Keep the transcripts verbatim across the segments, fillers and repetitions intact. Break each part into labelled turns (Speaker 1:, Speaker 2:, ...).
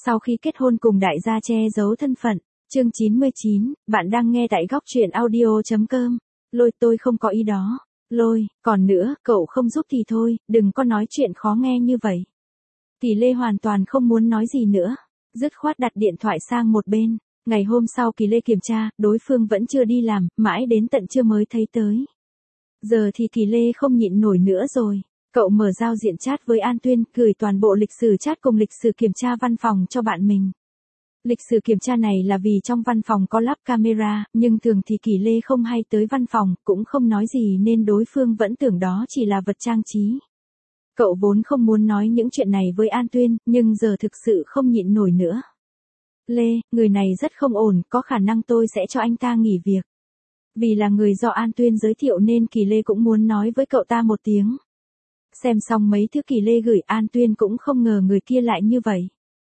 Speaker 1: Sau khi kết hôn cùng đại gia che giấu thân phận. Chương chín mươi chín, bạn đang nghe tại góc truyện audio.com. Lôi tôi không có ý đó. Lôi, còn nữa, cậu không giúp thì thôi, đừng có nói chuyện khó nghe như vậy. Tỷ Lê hoàn toàn không muốn nói gì nữa. Dứt khoát đặt điện thoại sang một bên. Ngày hôm sau Kỳ Lê kiểm tra, đối phương vẫn chưa đi làm, mãi đến tận trưa mới thấy tới. Giờ thì Kỳ Lê không nhịn nổi nữa rồi. Cậu mở giao diện chat với An Tuyên, gửi toàn bộ lịch sử chat cùng lịch sử kiểm tra văn phòng cho bạn mình. Lịch sử kiểm tra này là vì trong văn phòng có lắp camera, nhưng thường thì Kỳ Lê không hay tới văn phòng, cũng không nói gì nên đối phương vẫn tưởng đó chỉ là vật trang trí. Cậu vốn không muốn nói những chuyện này với An Tuyên, nhưng giờ thực sự không nhịn nổi nữa. Lê, người này rất không ổn, có khả năng tôi sẽ cho anh ta nghỉ việc. Vì là người do An Tuyên giới thiệu nên Kỳ Lê cũng muốn nói với cậu ta một tiếng. Xem xong mấy thứ Kỳ Lê gửi, An Tuyên cũng không ngờ người kia lại như vậy.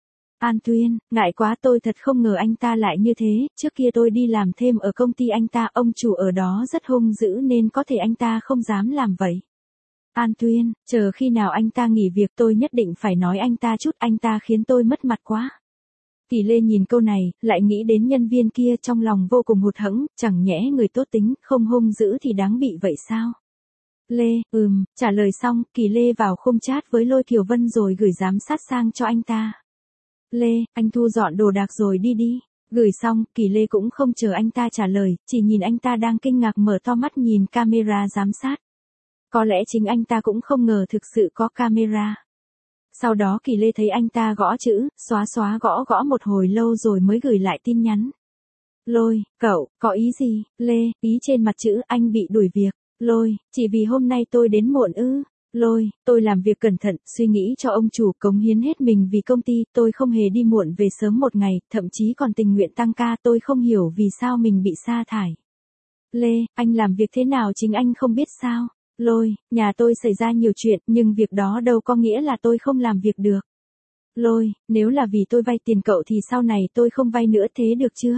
Speaker 1: An Tuyên, ngại quá, tôi thật không ngờ anh ta lại như thế, trước kia tôi đi làm thêm ở công ty anh ta, ông chủ ở đó rất hung dữ nên có thể anh ta không dám làm vậy. An Tuyên, chờ khi nào anh ta nghỉ việc tôi nhất định phải nói anh ta chút, anh ta khiến tôi mất mặt quá. Kỳ Lê nhìn câu này, lại nghĩ đến nhân viên kia, trong lòng vô cùng hụt hẫng, chẳng nhẽ người tốt tính, không hung dữ thì đáng bị vậy sao? Lê, ừm, trả lời xong, Kỳ Lê vào khung chat với Lôi Kiều Vân rồi gửi giám sát sang cho anh ta. Lê, anh thu dọn đồ đạc rồi đi đi. Gửi xong, Kỳ Lê cũng không chờ anh ta trả lời, chỉ nhìn anh ta đang kinh ngạc mở to mắt nhìn camera giám sát. Có lẽ chính anh ta cũng không ngờ thực sự có camera. Sau đó Kỳ Lê thấy anh ta gõ chữ, xóa xóa gõ gõ một hồi lâu rồi mới gửi lại tin nhắn. Lôi, cậu, có ý gì? Lê, ý trên mặt chữ anh bị đuổi việc. Lôi, chỉ vì hôm nay tôi đến muộn ư? Lôi, tôi làm việc cẩn thận, suy nghĩ cho ông chủ, cống hiến hết mình vì công ty, tôi không hề đi muộn về sớm một ngày, thậm chí còn tình nguyện tăng ca, tôi không hiểu vì sao mình bị sa thải. Lê, anh làm việc thế nào chính anh không biết sao? Lôi, nhà tôi xảy ra nhiều chuyện, nhưng việc đó đâu có nghĩa là tôi không làm việc được. Lôi, nếu là vì tôi vay tiền cậu thì sau này tôi không vay nữa, thế được chưa?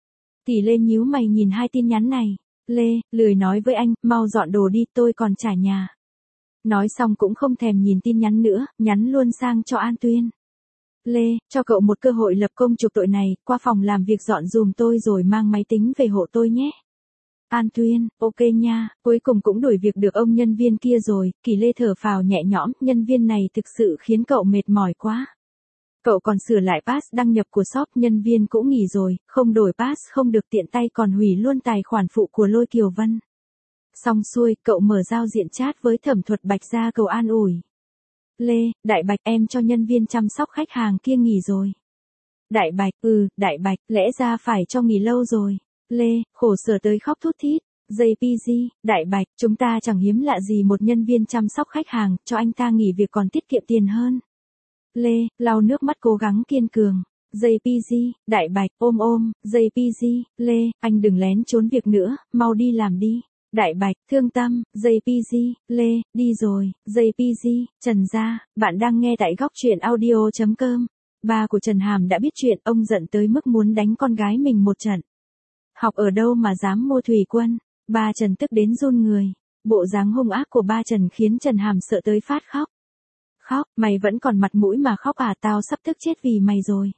Speaker 1: Tỷ Lê nhíu mày nhìn hai tin nhắn này. Lê, lười nói với anh, mau dọn đồ đi, tôi còn trả nhà. Nói xong cũng không thèm nhìn tin nhắn nữa, nhắn luôn sang cho An Tuyên. Lê, cho cậu một cơ hội lập công chuộc tội này, qua phòng làm việc dọn dùm tôi rồi mang máy tính về hộ tôi nhé. An Tuyên, ok nha, cuối cùng cũng đuổi việc được ông nhân viên kia rồi. Kỳ Lê thở phào nhẹ nhõm, nhân viên này thực sự khiến cậu mệt mỏi quá. Cậu còn sửa lại pass đăng nhập của shop, nhân viên cũng nghỉ rồi, không đổi pass không được, tiện tay còn hủy luôn tài khoản phụ của Lôi Kiều Vân. Xong xuôi, cậu mở giao diện chat với Thẩm Thuật Bạch ra cầu an ủi. Lê, Đại Bạch, em cho nhân viên chăm sóc khách hàng kia nghỉ rồi. Đại Bạch, ừ, Đại Bạch, lẽ ra phải cho nghỉ lâu rồi. Lê, khổ sở tới khóc thút thít. gi pê giê, Đại Bạch, chúng ta chẳng hiếm lạ gì một nhân viên chăm sóc khách hàng, cho anh ta nghỉ việc còn tiết kiệm tiền hơn. Lê, lau nước mắt cố gắng kiên cường. gi pê giê, Đại Bạch, ôm ôm. gi pê giê, Lê, anh đừng lén trốn việc nữa, mau đi làm đi. Đại Bạch, thương tâm. gi pê giê, Lê, đi rồi. gi pê giê, Trần gia, bạn đang nghe tại góc truyện audio.com. Ba của Trần Hàm đã biết chuyện, ông giận tới mức muốn đánh con gái mình một trận. Học ở đâu mà dám mua thủy quân? Ba Trần tức đến run người. Bộ dáng hung ác của ba Trần khiến Trần Hàm sợ tới phát khóc. Khóc, mày vẫn còn mặt mũi mà khóc à, tao sắp tức chết vì mày rồi.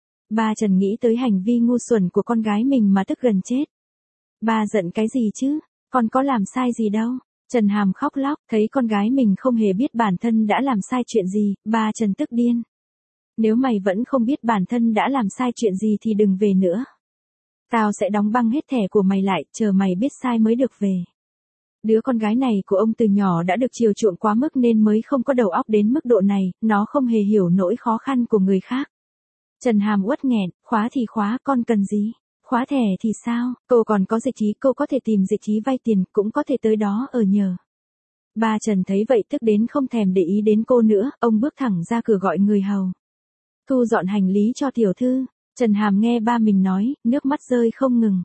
Speaker 1: Ba Trần nghĩ tới hành vi ngu xuẩn của con gái mình mà tức gần chết. Ba giận cái gì chứ? Con có làm sai gì đâu. Trần Hàm khóc lóc, thấy con gái mình không hề biết bản thân đã làm sai chuyện gì, ba Trần tức điên. Nếu mày vẫn không biết bản thân đã làm sai chuyện gì thì đừng về nữa. Tao sẽ đóng băng hết thẻ của mày lại, chờ mày biết sai mới được về. Đứa con gái này của ông từ nhỏ đã được chiều chuộng quá mức nên mới không có đầu óc đến mức độ này, nó không hề hiểu nỗi khó khăn của người khác. Trần Hàm uất nghẹn, khóa thì khóa, con cần gì? Khóa thẻ thì sao? Cô còn có dịch trí, cô có thể tìm dịch trí vay tiền, cũng có thể tới đó ở nhờ. Ba Trần thấy vậy tức đến không thèm để ý đến cô nữa, ông bước thẳng ra cửa gọi người hầu. Thu dọn hành lý cho tiểu thư. Trần Hàm nghe ba mình nói, nước mắt rơi không ngừng.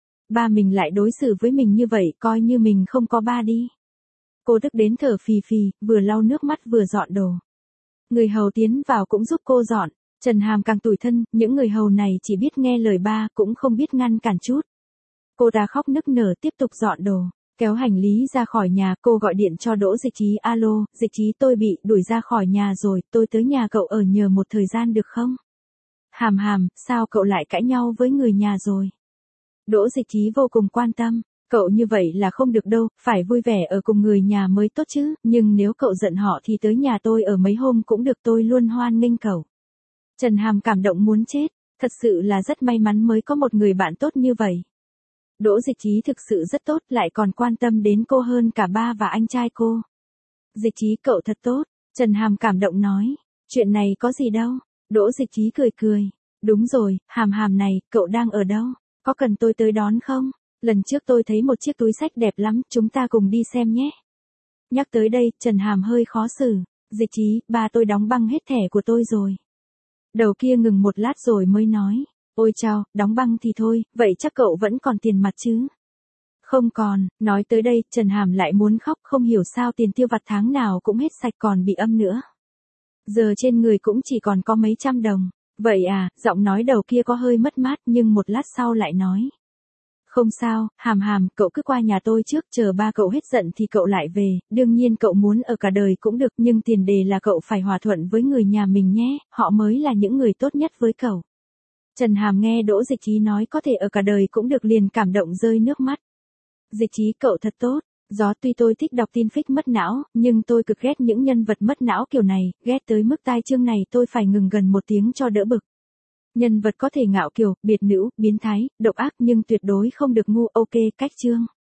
Speaker 1: Ba mình lại đối xử với mình như vậy, coi như mình không có ba đi. Cô tức đến thở phì phì, vừa lau nước mắt vừa dọn đồ. Người hầu tiến vào cũng giúp cô dọn. Trần Hàm càng tủi thân, những người hầu này chỉ biết nghe lời ba, cũng không biết ngăn cản chút. Cô ta khóc nức nở tiếp tục dọn đồ. Kéo hành lý ra khỏi nhà, cô gọi điện cho Đỗ Dịch Trí. Alo, Dịch Trí, tôi bị đuổi ra khỏi nhà rồi, tôi tới nhà cậu ở nhờ một thời gian được không? Hàm hàm, sao cậu lại cãi nhau với người nhà rồi? Đỗ Dịch Trí vô cùng quan tâm. Cậu như vậy là không được đâu, phải vui vẻ ở cùng người nhà mới tốt chứ, nhưng nếu cậu giận họ thì tới nhà tôi ở mấy hôm cũng được, tôi luôn hoan nghênh cậu. Trần Hàm cảm động muốn chết, thật sự là rất may mắn mới có một người bạn tốt như vậy. Đỗ Dịch Trí thực sự rất tốt, lại còn quan tâm đến cô hơn cả ba và anh trai cô. Dịch Trí cậu thật tốt, Trần Hàm cảm động nói, chuyện này có gì đâu. Đỗ Dịch Trí cười cười, đúng rồi, Hàm Hàm này, cậu đang ở đâu, có cần tôi tới đón không? Lần trước tôi thấy một chiếc túi xách đẹp lắm, chúng ta cùng đi xem nhé. Nhắc tới đây, Trần Hàm hơi khó xử, Dịch Trí, ba tôi đóng băng hết thẻ của tôi rồi. Đầu kia ngừng một lát rồi mới nói, ôi chao, đóng băng thì thôi, vậy chắc cậu vẫn còn tiền mặt chứ? Không còn, nói tới đây, Trần Hàm lại muốn khóc, không hiểu sao tiền tiêu vặt tháng nào cũng hết sạch còn bị âm nữa. Giờ trên người cũng chỉ còn có mấy trăm đồng. Vậy à, giọng nói đầu kia có hơi mất mát nhưng một lát sau lại nói. Không sao, Hàm Hàm, cậu cứ qua nhà tôi trước, chờ ba cậu hết giận thì cậu lại về, đương nhiên cậu muốn ở cả đời cũng được, nhưng tiền đề là cậu phải hòa thuận với người nhà mình nhé, họ mới là những người tốt nhất với cậu. Trần Hàm nghe Đỗ Dịch Trí nói có thể ở cả đời cũng được liền cảm động rơi nước mắt. Dịch Trí cậu thật tốt, gió tuy tôi thích đọc tin fic mất não, nhưng tôi cực ghét những nhân vật mất não kiểu này, ghét tới mức tai chương này tôi phải ngừng gần một tiếng cho đỡ bực. Nhân vật có thể ngạo kiều, biệt nữ, biến thái, độc ác nhưng tuyệt đối không được ngu, ok, cách chương.